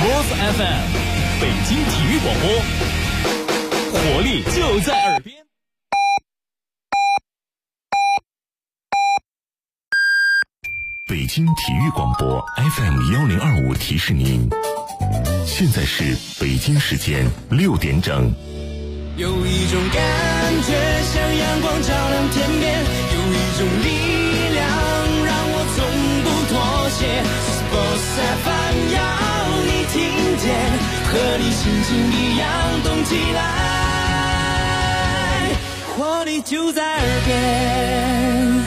Move FM 北京体育广播，活力就在耳边。 北京体育广播 FM1025提示您，现在是北京时间6点整。 有一种感觉像阳光照亮天边，有一种力量让我从不妥协。Sports FM 要你听见，和你心情一样动起来，活力就在耳边。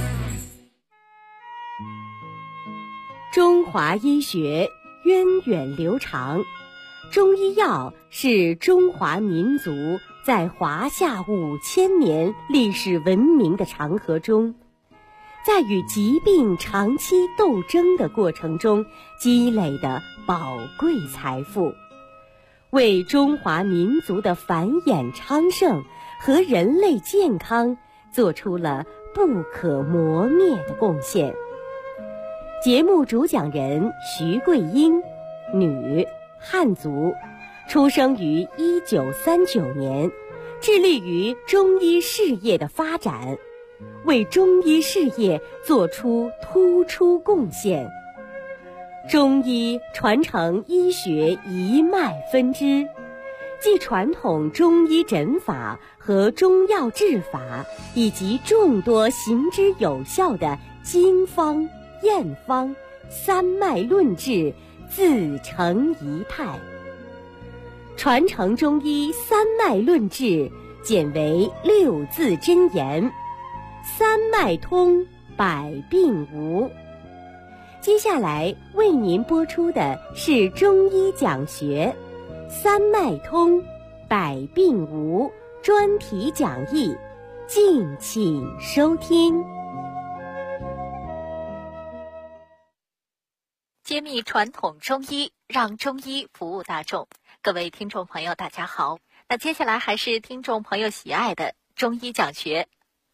中华医学源远流长，中医药是中华民族在华夏5000年历史文明的长河中，在与疾病长期斗争的过程中积累的宝贵财富，为中华民族的繁衍昌盛和人类健康做出了不可磨灭的贡献。节目主讲人徐桂英，女，汉族，出生于1939年，致力于中医事业的发展，为中医事业做出突出贡献。中医传承医学一脉分支，即传统中医诊法和中药治法，以及众多行之有效的经方、验方、三脉论治自成一派。传承中医三脉论治简为6字真言：三脉通，百病无。接下来为您播出的是中医讲学三脉通，百病无专题讲义，敬请收听。 揭秘传统中医，让中医服务大众。各位听众朋友大家好，那接下来还是听众朋友喜爱的中医讲学，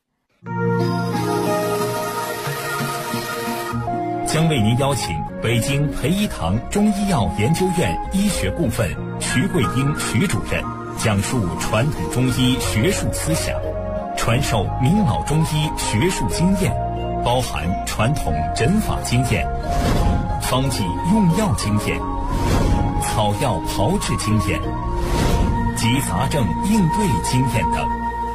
将为您邀请北京培一堂中医药研究院医学部分徐桂英徐主任讲述传统中医学术思想，传授名老中医学术经验，包含传统诊法经验、方剂用药经验、草药炮制经验及杂症应对经验等。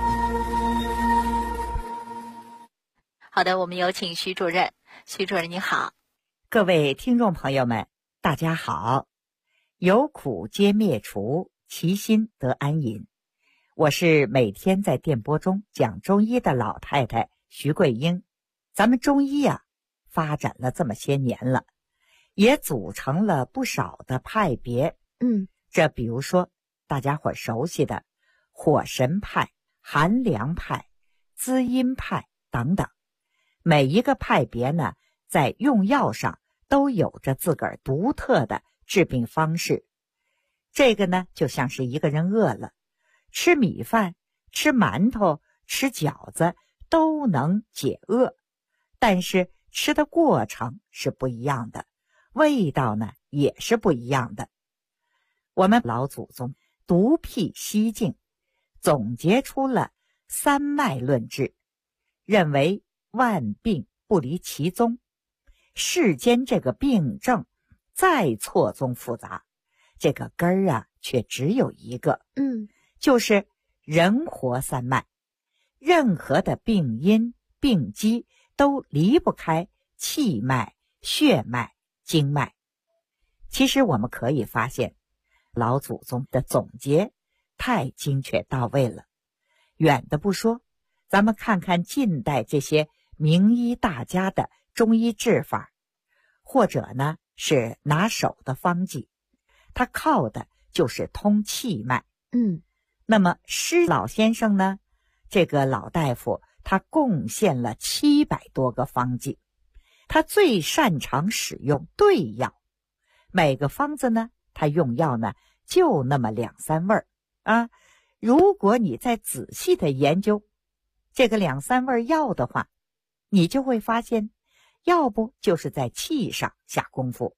好的，我们有请徐主任。徐主任你好。 各位听众朋友们大家好，有苦皆灭除，其心得安隐。我是每天在电波中讲中医的老太太徐桂英。咱们中医啊发展了这么些年了，也组成了不少的派别。这比如说大家伙熟悉的火神派、寒凉派、滋阴派等等。每一个派别呢，在用药上都有着自个儿独特的治病方式。这个呢，就像是一个人饿了，吃米饭、吃馒头、吃饺子都能解饿，但是吃的过程是不一样的，味道呢也是不一样的。我们老祖宗独辟蹊径，总结出了三脉论治，认为万病不离其宗，世间这个病症再错综复杂，这个根儿啊却只有一个，就是人活三脉。任何的病因病机都离不开气脉、血脉、经脉。其实我们可以发现，老祖宗的总结太精确到位了。远的不说，咱们看看近代这些名医大家的中医治法，或者呢是拿手的方剂，它靠的就是通气脉。那么施老先生呢，这个老大夫他贡献了700多个方剂，他最擅长使用对药。每个方子呢，他用药呢就那么2-3味儿啊。如果你再仔细的研究这个2-3味药的话，你就会发现，要不就是在气上下功夫，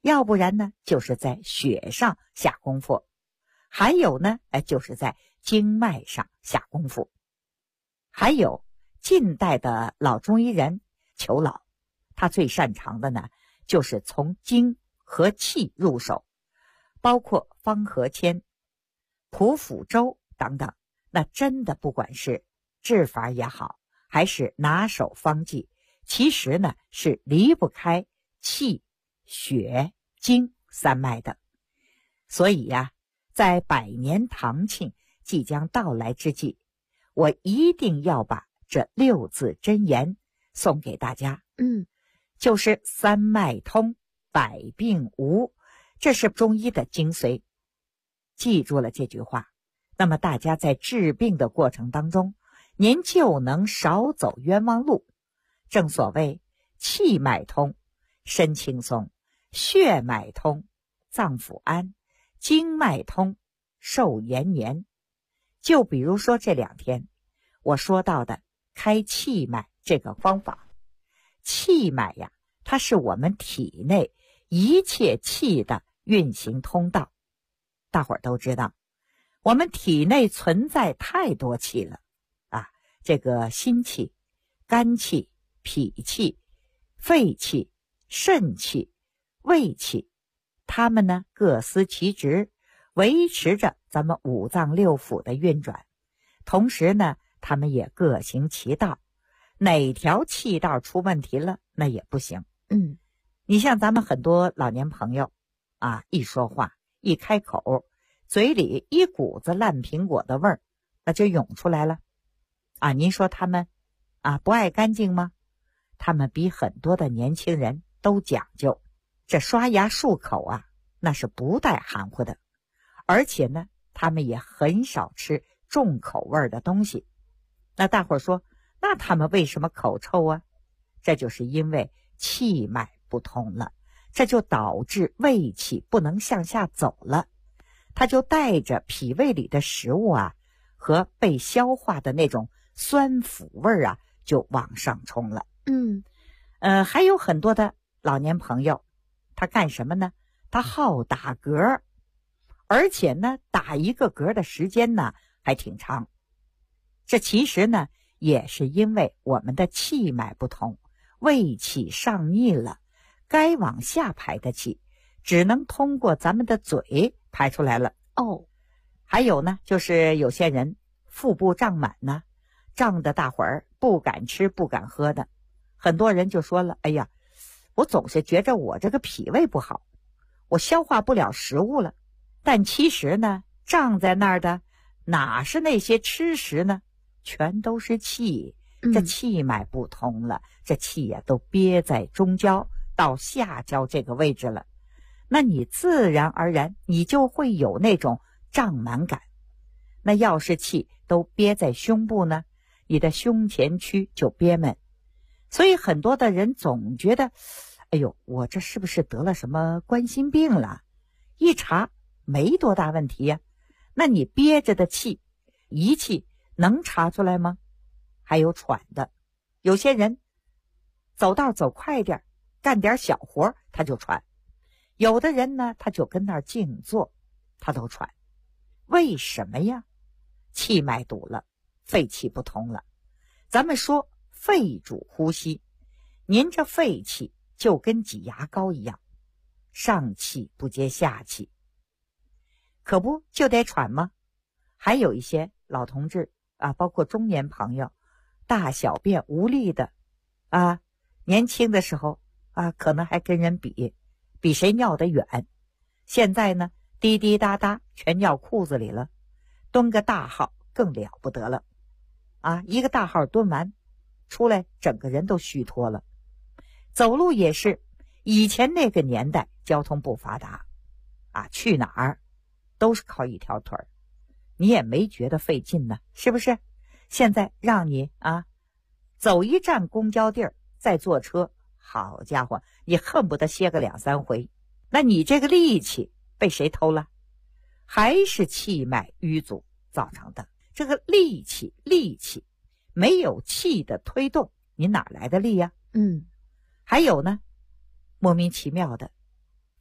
要不然呢就是在血上下功夫，还有呢就是在经脉上下功夫。还有近代的老中医人裘老，他最擅长的呢就是从经和气入手，包括方和签、蒲辅周等等，那真的不管是治法也好，还是拿手方剂，其实呢是离不开气、血、经三脉的。所以呀，在100年堂庆即将到来之际，我一定要把这6字真言送给大家。就是三脉通，百病无，这是中医的精髓。记住了这句话，那么大家在治病的过程当中，您就能少走冤枉路。正所谓气脉通，身轻松；血脉通，脏腑安；经脉通，寿延年。就比如说这2天我说到的开气脉这个方法，气脉呀，它是我们体内一切气的运行通道。大伙儿都知道，我们体内存在太多气了啊，这个心气、肝气、脾气、肺气、肾气、胃气，它们呢各司其职，维持着咱们5脏6腑的运转。同时呢，它们也各行其道，哪条气道出问题了，那也不行。你像咱们很多老年朋友啊，一说话一开口，嘴里一股子烂苹果的味儿，那就涌出来了啊！您说他们啊不爱干净吗？他们比很多的年轻人都讲究，这刷牙漱口啊，那是不带含糊的。而且呢，他们也很少吃重口味的东西。那大伙儿说，那他们为什么口臭啊？这就是因为气脉不通了，这就导致胃气不能向下走了，它就带着脾胃里的食物啊和被消化的那种酸腐味啊就往上冲了。还有很多的老年朋友，他干什么呢？他好打嗝，而且呢打一个嗝的时间呢还挺长。这其实呢也是因为我们的气脉不通，胃气上逆了，该往下排的气只能通过咱们的嘴排出来了。还有呢，就是有些人腹部胀满呢，胀得大伙儿不敢吃不敢喝的。很多人就说了，哎呀，我总是觉着我这个脾胃不好，我消化不了食物了。但其实呢，胀在那儿的哪是那些吃食呢？全都是气，这气脉不通了，这气呀都憋在中焦到下焦这个位置了。那你自然而然你就会有那种胀满感。那要是气都憋在胸部呢，你的胸前区就憋闷。所以很多的人总觉得，哎呦，我这是不是得了什么冠心病了？一查没多大问题呀。那你憋着的气，仪器能查出来吗？还有喘的，有些人走道走快点，干点小活他就喘。有的人呢，他就跟那儿静坐，他都喘。为什么呀？气脉堵了，肺气不通了。咱们说肺主呼吸，您这肺气就跟挤牙膏一样，上气不接下气，可不就得喘吗？还有一些老同志啊，包括中年朋友，大小便无力的啊，年轻的时候啊，可能还跟人比谁尿得远。现在呢，滴滴答答全尿裤子里了，蹲个大号更了不得了啊！一个大号蹲完出来，整个人都虚脱了。走路也是，以前那个年代交通不发达啊，去哪儿都是靠一条腿儿，你也没觉得费劲呢，是不是？现在让你啊走一站公交地儿再坐车，好家伙，你恨不得歇个2、3回。那你这个力气被谁偷了？还是气脉瘀阻造成的。这个力气没有气的推动，你哪来的力呀？还有呢，莫名其妙的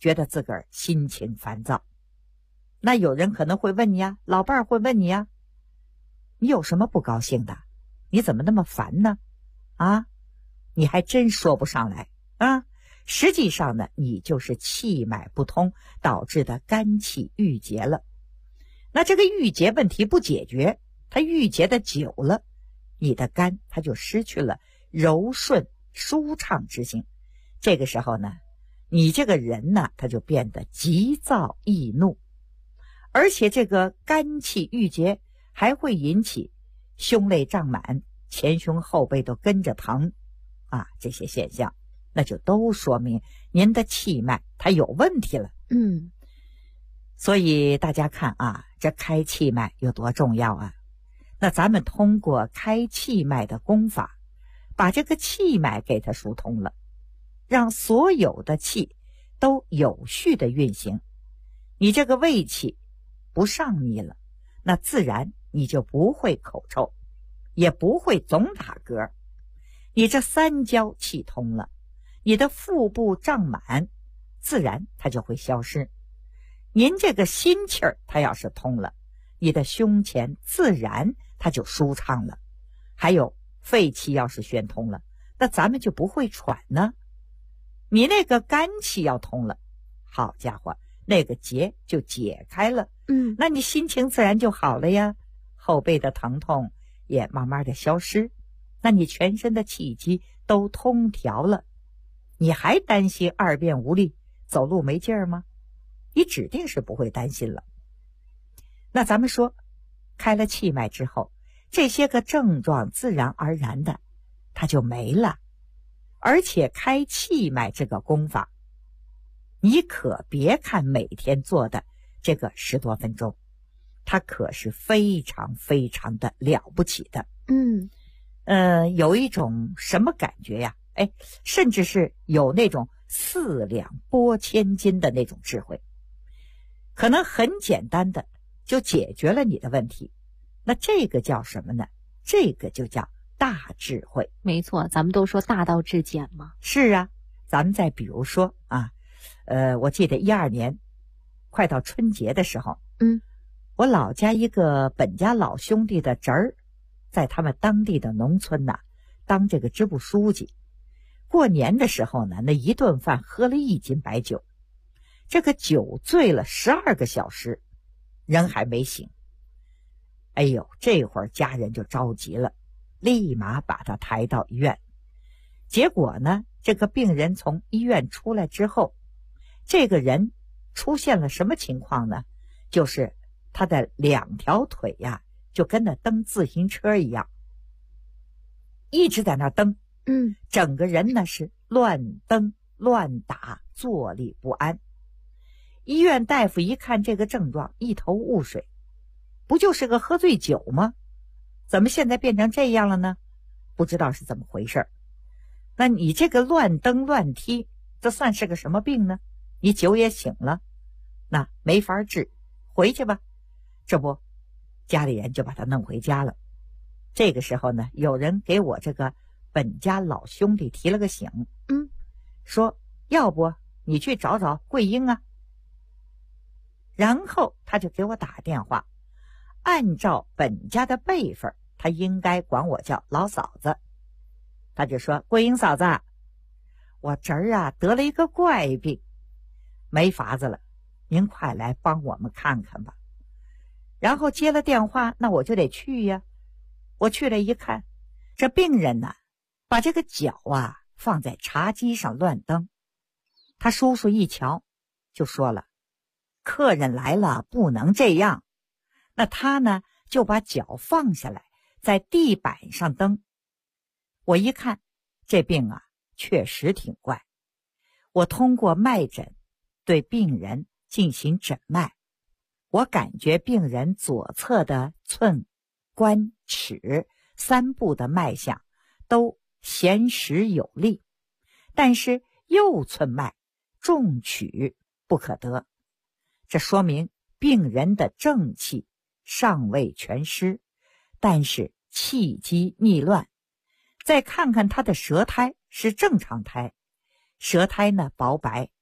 觉得自个儿心情烦躁。那有人可能会问你呀，老伴儿会问你呀，你有什么不高兴的？你怎么那么烦呢？啊，你还真说不上来啊。实际上呢，你就是气脉不通导致的肝气郁结了。那这个郁结问题不解决，它郁结的久了，你的肝它就失去了柔顺舒畅之性。这个时候呢，你这个人呢，他就变得急躁易怒，而且这个肝气郁结还会引起胸肋胀满，前胸后背都跟着疼啊，这些现象那就都说明您的气脉它有问题了。所以大家看啊，这开气脉有多重要啊。那咱们通过开气脉的功法，把这个气脉给它疏通了，让所有的气都有序的运行，你这个胃气不上逆了，那自然你就不会口臭，也不会总打嗝。你这三焦气通了，你的腹部胀满，自然它就会消失。您这个心气儿它要是通了，你的胸前自然它就舒畅了。还有肺气要是宣通了，那咱们就不会喘呢。你那个肝气要通了，好家伙，那个结就解开了，那你心情自然就好了呀，后背的疼痛也慢慢的消失，那你全身的气机都通调了。你还担心二便无力，走路没劲儿吗？你指定是不会担心了。那咱们说，开了气脉之后，这些个症状自然而然的它就没了。而且开气脉这个功法，你可别看每天做的这个10多分钟，它可是非常非常的了不起的。有一种什么感觉呀？甚至是有那种4两拨千斤的那种智慧，可能很简单的就解决了你的问题。那这个叫什么呢？这个就叫大智慧。 没错，咱们都说大道至简嘛。 是啊，咱们再比如说啊，我记得12年快到春节的时候，我老家一个本家老兄弟的侄儿，在他们当地的农村呐，当这个支部书记。过年的时候呢，那一顿饭喝了1斤白酒，这个酒醉了12个小时，人还没醒。哎呦，这会儿家人就着急了，立马把他抬到医院。结果呢，这个病人从医院出来之后，这个人出现了什么情况呢？就是他的2条腿呀，就跟那蹬自行车一样，一直在那蹬。整个人呢是乱蹬乱打，坐立不安。医院大夫一看这个症状，一头雾水，不就是个喝醉酒吗？怎么现在变成这样了呢？不知道是怎么回事。那你这个乱蹬乱踢，这算是个什么病呢？你酒也醒了，那没法治，回去吧。这不，家里人就把他弄回家了。这个时候呢，有人给我这个本家老兄弟提了个醒，说要不你去找找桂英啊。然后他就给我打电话，按照本家的辈分，他应该管我叫老嫂子。他就说，桂英嫂子，我侄儿啊得了一个怪病，没法子了，您快来帮我们看看吧。然后接了电话，那我就得去呀。我去了一看，这病人呢，把这个脚啊放在茶几上乱蹬。他叔叔一瞧就说了，客人来了不能这样。那他呢就把脚放下来，在地板上蹬。我一看这病啊确实挺怪，我通过脉诊对病人进行诊脉，我感觉病人左侧的寸、关、尺3部的脉象都弦实有力，但是右寸脉重取不可得，这说明病人的正气尚未全失，但是气机逆乱。再看看他的舌苔是正常苔，舌苔呢薄白，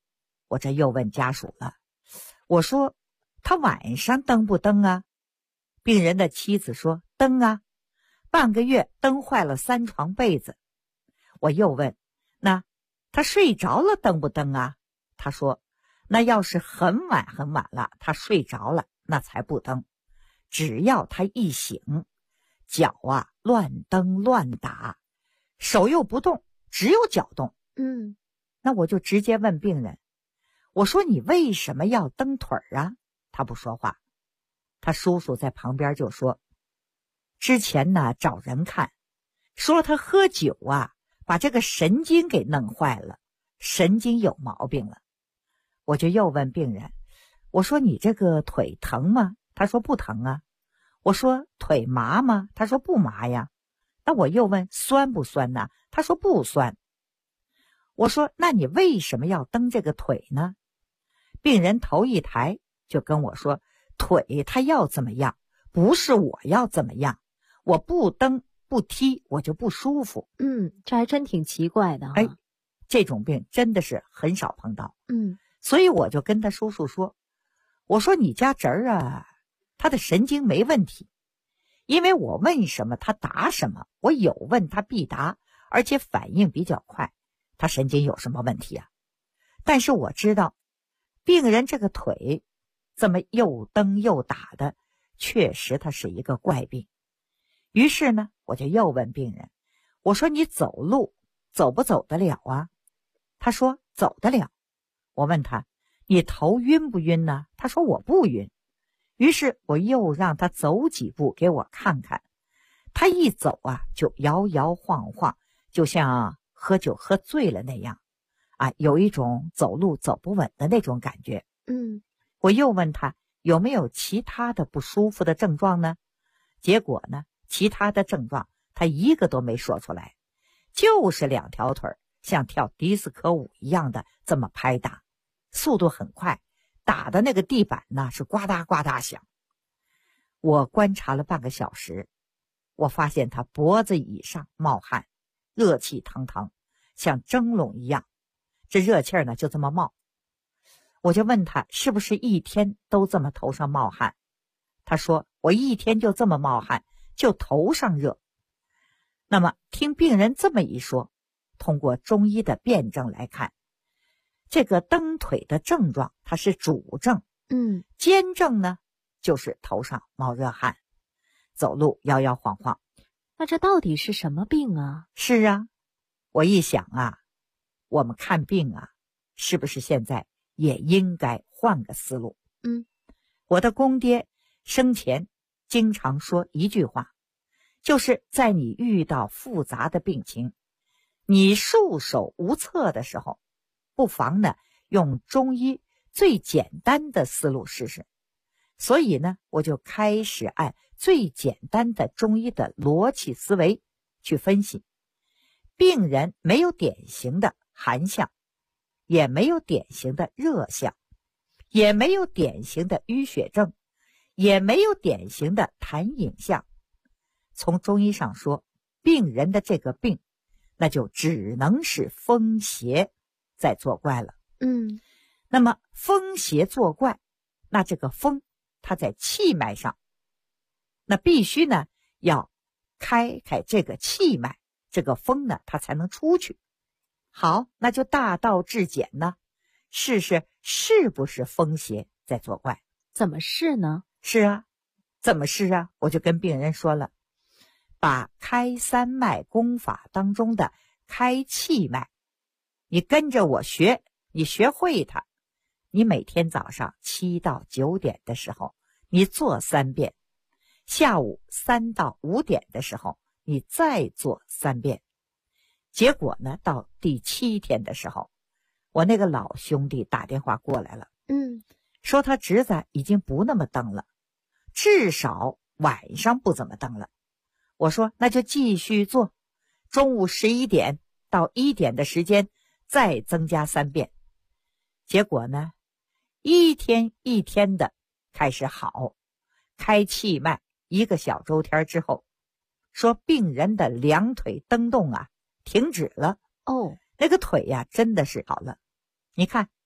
我这又问家属了，我说他晚上蹬不蹬啊？病人的妻子说蹬啊，半个月蹬坏了3床被子。我又问，那他睡着了蹬不蹬啊？他说那要是很晚很晚了，他睡着了那才不蹬，只要他一醒，脚啊乱蹬乱打，手又不动，只有脚动。那我就直接问病人，我说你为什么要蹬腿啊？他不说话。他叔叔在旁边就说，之前呢找人看，说他喝酒啊把这个神经给弄坏了，神经有毛病了。我就又问病人，我说你这个腿疼吗？他说不疼啊。我说腿麻吗？他说不麻呀。那我又问酸不酸呢？他说不酸。我说那你为什么要蹬这个腿呢？病人头一抬就跟我说，腿他要怎么样，不是我要怎么样，我不蹬不踢我就不舒服。 这还真挺奇怪的。 这种病真的是很少碰到。所以我就跟他叔叔说，我说你家侄儿啊，他的神经没问题，因为我问什么他答什么，我有问他必答，而且反应比较快，他神经有什么问题啊？但是我知道病人这个腿这么又蹬又打的，确实他是一个怪病。于是呢，我就又问病人，我说你走路走不走得了啊？他说走得了。我问他，你头晕不晕呢？他说我不晕。于是我又让他走几步给我看看，他一走啊就摇摇晃晃，就像喝酒喝醉了那样啊，有一种走路走不稳的那种感觉。我又问他有没有其他的不舒服的症状呢？结果呢，其他的症状他一个都没说出来，就是2条腿像跳迪斯科舞一样的这么拍打，速度很快，打的那个地板呢是呱嗒呱嗒响。我观察了半个小时，我发现他脖子以上冒汗，热气腾腾，像蒸笼一样，这热气呢就这么冒。我就问他是不是一天都这么头上冒汗？他说我一天就这么冒汗，就头上热。那么听病人这么一说，通过中医的辩证来看，这个蹬腿的症状它是主症，兼症呢就是头上冒热汗，走路摇摇晃晃。 那这到底是什么病啊？ 是啊，我一想啊，我们看病啊，是不是现在也应该换个思路？我的公爹生前经常说一句话，就是在你遇到复杂的病情，你束手无策的时候，不妨呢用中医最简单的思路试试。所以呢，我就开始按最简单的中医的逻辑思维去分析。病人没有典型的寒象，也没有典型的热象，也没有典型的淤血症，也没有典型的痰饮象。从中医上说，病人的这个病，那就只能是风邪在作怪了。那么风邪作怪，那这个风它在气脉上，那必须呢要开开这个气脉，这个风呢它才能出去。好，那就大道至简呢，试试是不是风邪在作怪。 怎么试呢？ 是啊，怎么试啊？我就跟病人说了，把开三脉功法当中的开气脉，你跟着我学，你学会它，你每天早上7到9点的时候你做3遍，下午3到5点的时候你再做3遍。结果呢，到第7天的时候，我那个老兄弟打电话过来了，说他侄子已经不那么蹬了，至少晚上不怎么蹬了。我说那就继续做，中午11点到1点的时间再增加3遍。结果呢，一天一天的开始好，开气脉1个小周天之后，说病人的2腿蹬动啊停止了。那个腿呀真的是好了。你看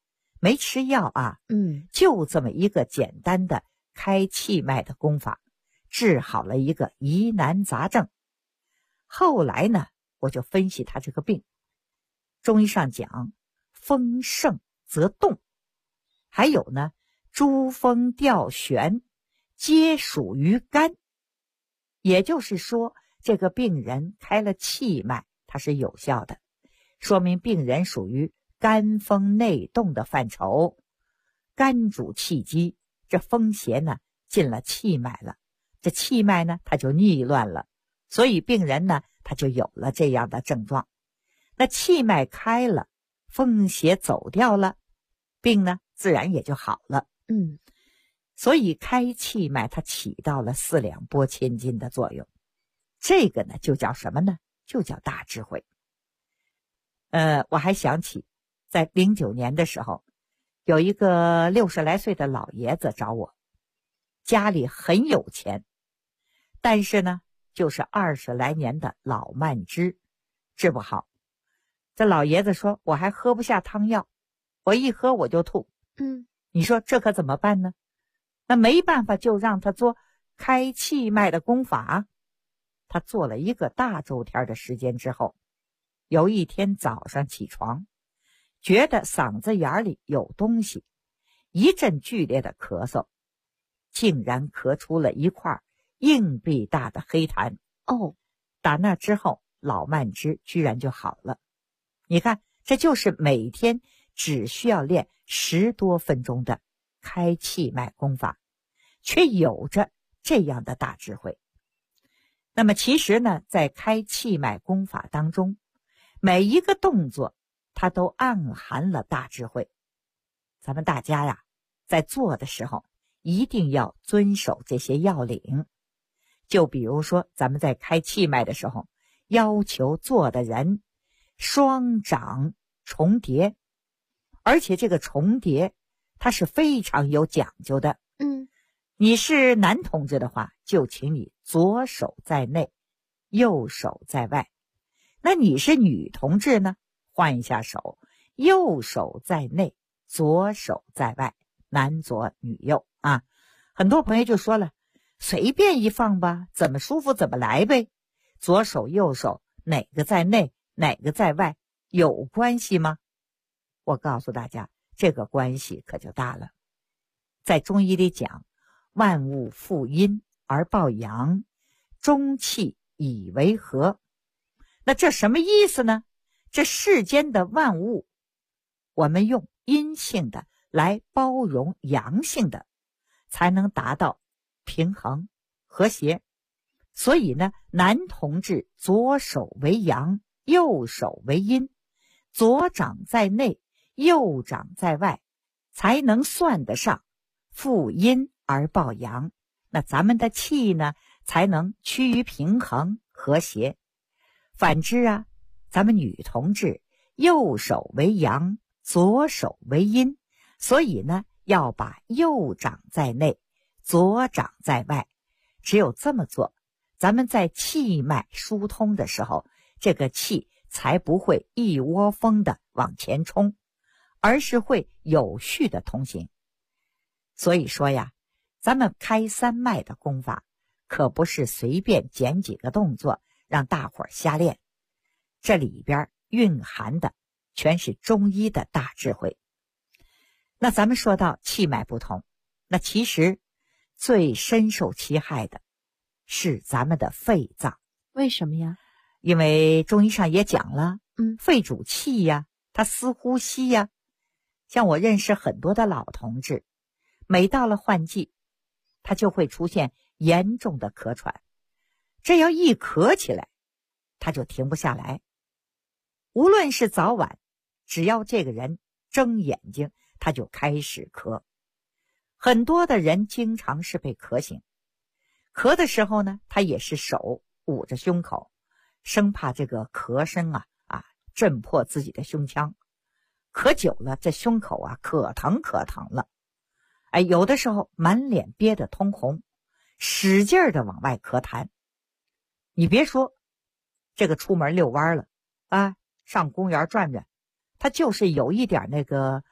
没吃药啊，就这么一个简单的开气脉的功法，治好了一个疑难杂症。后来呢，我就分析他这个病，中医上讲风盛则动，还有呢诸风调旋皆属于肝，也就是说这个病人开了气脉它是有效的，说明病人属于肝风内动的范畴，肝主气机，这风邪呢进了气脉了，这气脉呢它就逆乱了，所以病人呢他就有了这样的症状。那气脉开了，风邪走掉了，病呢自然也就好了。所以开气脉它起到了四两拨千斤的作用，这个呢就叫什么呢？就叫大智慧。我还想起在09年的时候，有一个60来岁的老爷子找我，家里很有钱，但是呢就是20来年的老慢支，治不好。这老爷子说我还喝不下汤药，我一喝我就吐。你说这可怎么办呢？那没办法，就让他做开气脉的功法。他做了一个大周天的时间之后，有一天早上起床，觉得嗓子眼里有东西，一阵剧烈的咳嗽，竟然咳出了一块硬币大的黑痰。打那之后老慢支居然就好了。你看，这就是每天只需要练10多分钟的开气脉功法，却有着这样的大智慧。那么其实呢，在开气脉功法当中，每一个动作它都暗含了大智慧。咱们大家呀，在做的时候一定要遵守这些要领。就比如说咱们在开气脉的时候，要求做的人双掌重叠，而且这个重叠它是非常有讲究的。你是男同志的话，就请你左手在内，右手在外。那你是女同志呢，换一下手，右手在内，左手在外，男左女右啊。很多朋友就说了，随便一放吧，怎么舒服怎么来呗。左手右手哪个在内哪个在外有关系吗？我告诉大家，这个关系可就大了。在中医里讲，万物负阴而抱阳，中气以为和。那这什么意思呢？这世间的万物，我们用阴性的来包容阳性的，才能达到平衡和谐。所以呢，男同志左手为阳，右手为阴，左掌在内，右掌在外，才能算得上负阴而抱阳。那咱们的气呢，才能趋于平衡和谐。反之啊，咱们女同志右手为阳，左手为阴，所以呢，要把右掌在内，左掌在外。只有这么做，咱们在气脉疏通的时候，这个气才不会一窝蜂的往前冲，而是会有序的通行。所以说呀，咱们开三脉的功法可不是随便捡几个动作让大伙儿瞎练，这里边蕴含的全是中医的大智慧。那咱们说到气脉不通，那其实最深受其害的是咱们的肺脏。 为什么呀？ 因为中医上也讲了，肺主气呀，它司呼吸呀。像我认识很多的老同志，每到了换季，他就会出现严重的咳喘，这要一咳起来，他就停不下来。无论是早晚，只要这个人睁眼睛，他就开始咳。很多的人经常是被咳醒，咳的时候呢，他也是手捂着胸口，生怕这个咳声震破自己的胸腔。咳久了，这胸口可疼了。有的时候满脸憋得通红，使劲的往外咳痰。你别说，这个出门遛弯了上公园转转，他就是有一点那个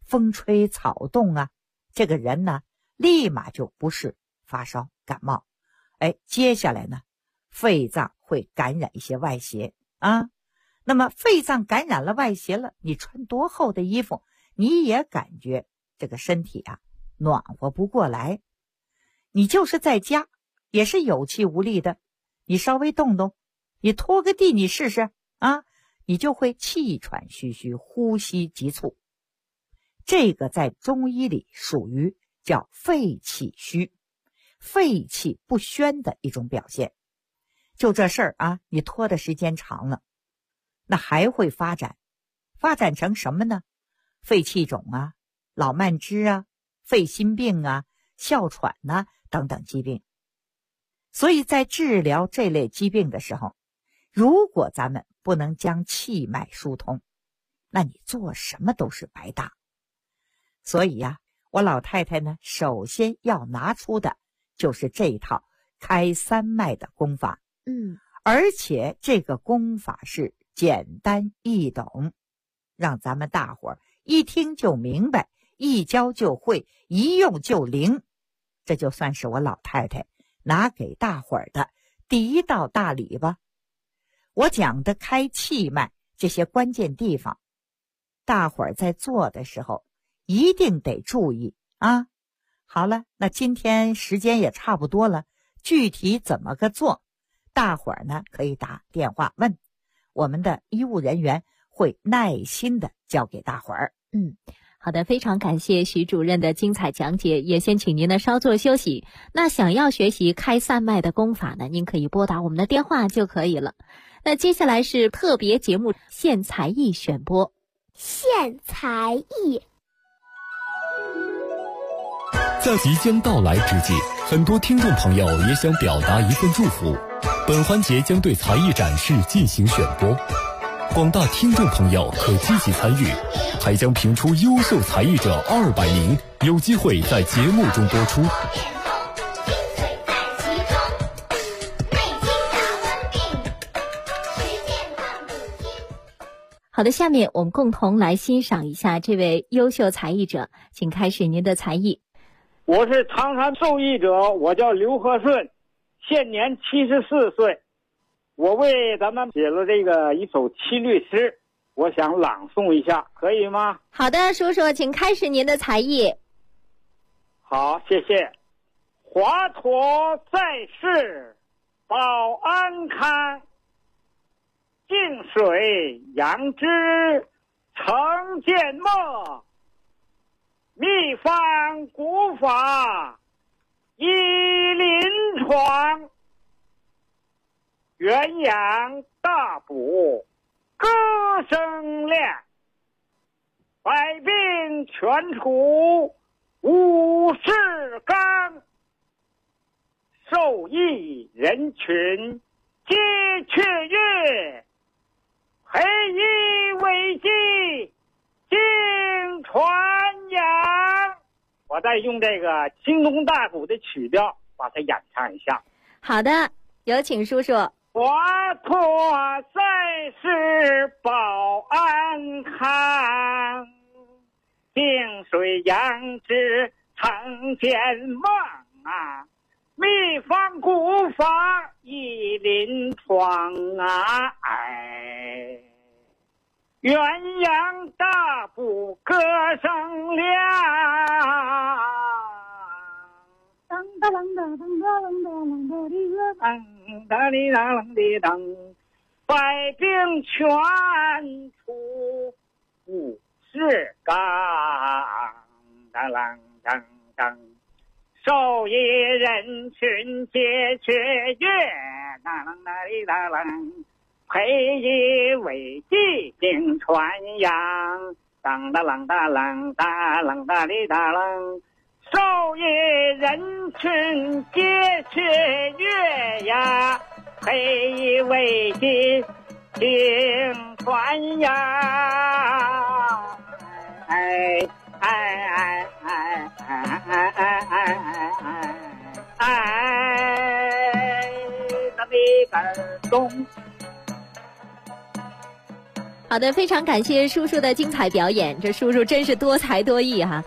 风吹草动啊，这个人呢立马就不是发烧感冒。接下来呢，肺脏会感染一些外邪啊。那么肺脏感染了外邪了，你穿多厚的衣服，你也感觉这个身体啊暖和不过来。你就是在家也是有气无力的，你稍微动动，你拖个地你试试啊，你就会气喘吁吁，呼吸急促。这个在中医里属于叫肺气虚，肺气不宣的一种表现。就这事儿啊，你拖的时间长了，那还会发展成什么呢？肺气肿啊，老慢支啊，肺心病啊，哮喘啊等等疾病。所以在治疗这类疾病的时候，如果咱们不能将气脉疏通，那你做什么都是白搭。所以呀，我老太太呢，首先要拿出的就是这一套开三脉的功法。而且这个功法是简单易懂，让咱们大伙儿一听就明白，一教就会，一用就灵。这就算是我老太太拿给大伙儿的第一道大礼吧。我讲的开气脉这些关键地方，大伙儿在做的时候一定得注意啊。好了，那今天时间也差不多了，具体怎么个做，大伙儿呢可以打电话问，我们的医务人员会耐心的教给大伙儿。 好的，非常感谢徐主任的精彩讲解，也先请您呢稍作休息。那想要学习开三脉的功法呢，您可以拨打我们的电话就可以了。那接下来是特别节目献才艺选播。 献才艺。 在即将到来之际，很多听众朋友也想表达一份祝福。本环节将对才艺展示进行选播，广大听众朋友可积极参与，还将评出优秀才艺者200名，有机会在节目中播出。 好的，下面我们共同来欣赏一下这位优秀才艺者，请开始您的才艺。 我是长沙受益者，我叫刘和顺，现年74岁。我为咱们写了这个一首七律诗，我想朗诵一下，可以吗？ 好的，叔叔，请开始您的才艺。 好，谢谢。华佗在世保安康，净水杨枝成建墨，秘方古法一临床，元阳大补歌声亮，百病全除无事纲，受益人群皆雀跃，培医为基经传扬。我再用这个青龙大鼓的曲调把它演唱一下。 好的，有请叔叔。 华佗在世保安康，净水杨枝成建梦啊，秘方古法一临床啊，元阳大补歌声亮，当当当当当当当当当当哩当啷哩当，百病全除无事纲，当啷当当，受益人群皆雀跃，当啷当哩当啷，培医为基经传扬，当当啷当啷当啷当哩当啷，受益人群皆雀跃呀，培医为基经传扬，那里个东好的，非常感谢叔叔的精彩表演，这叔叔真是多才多艺哈。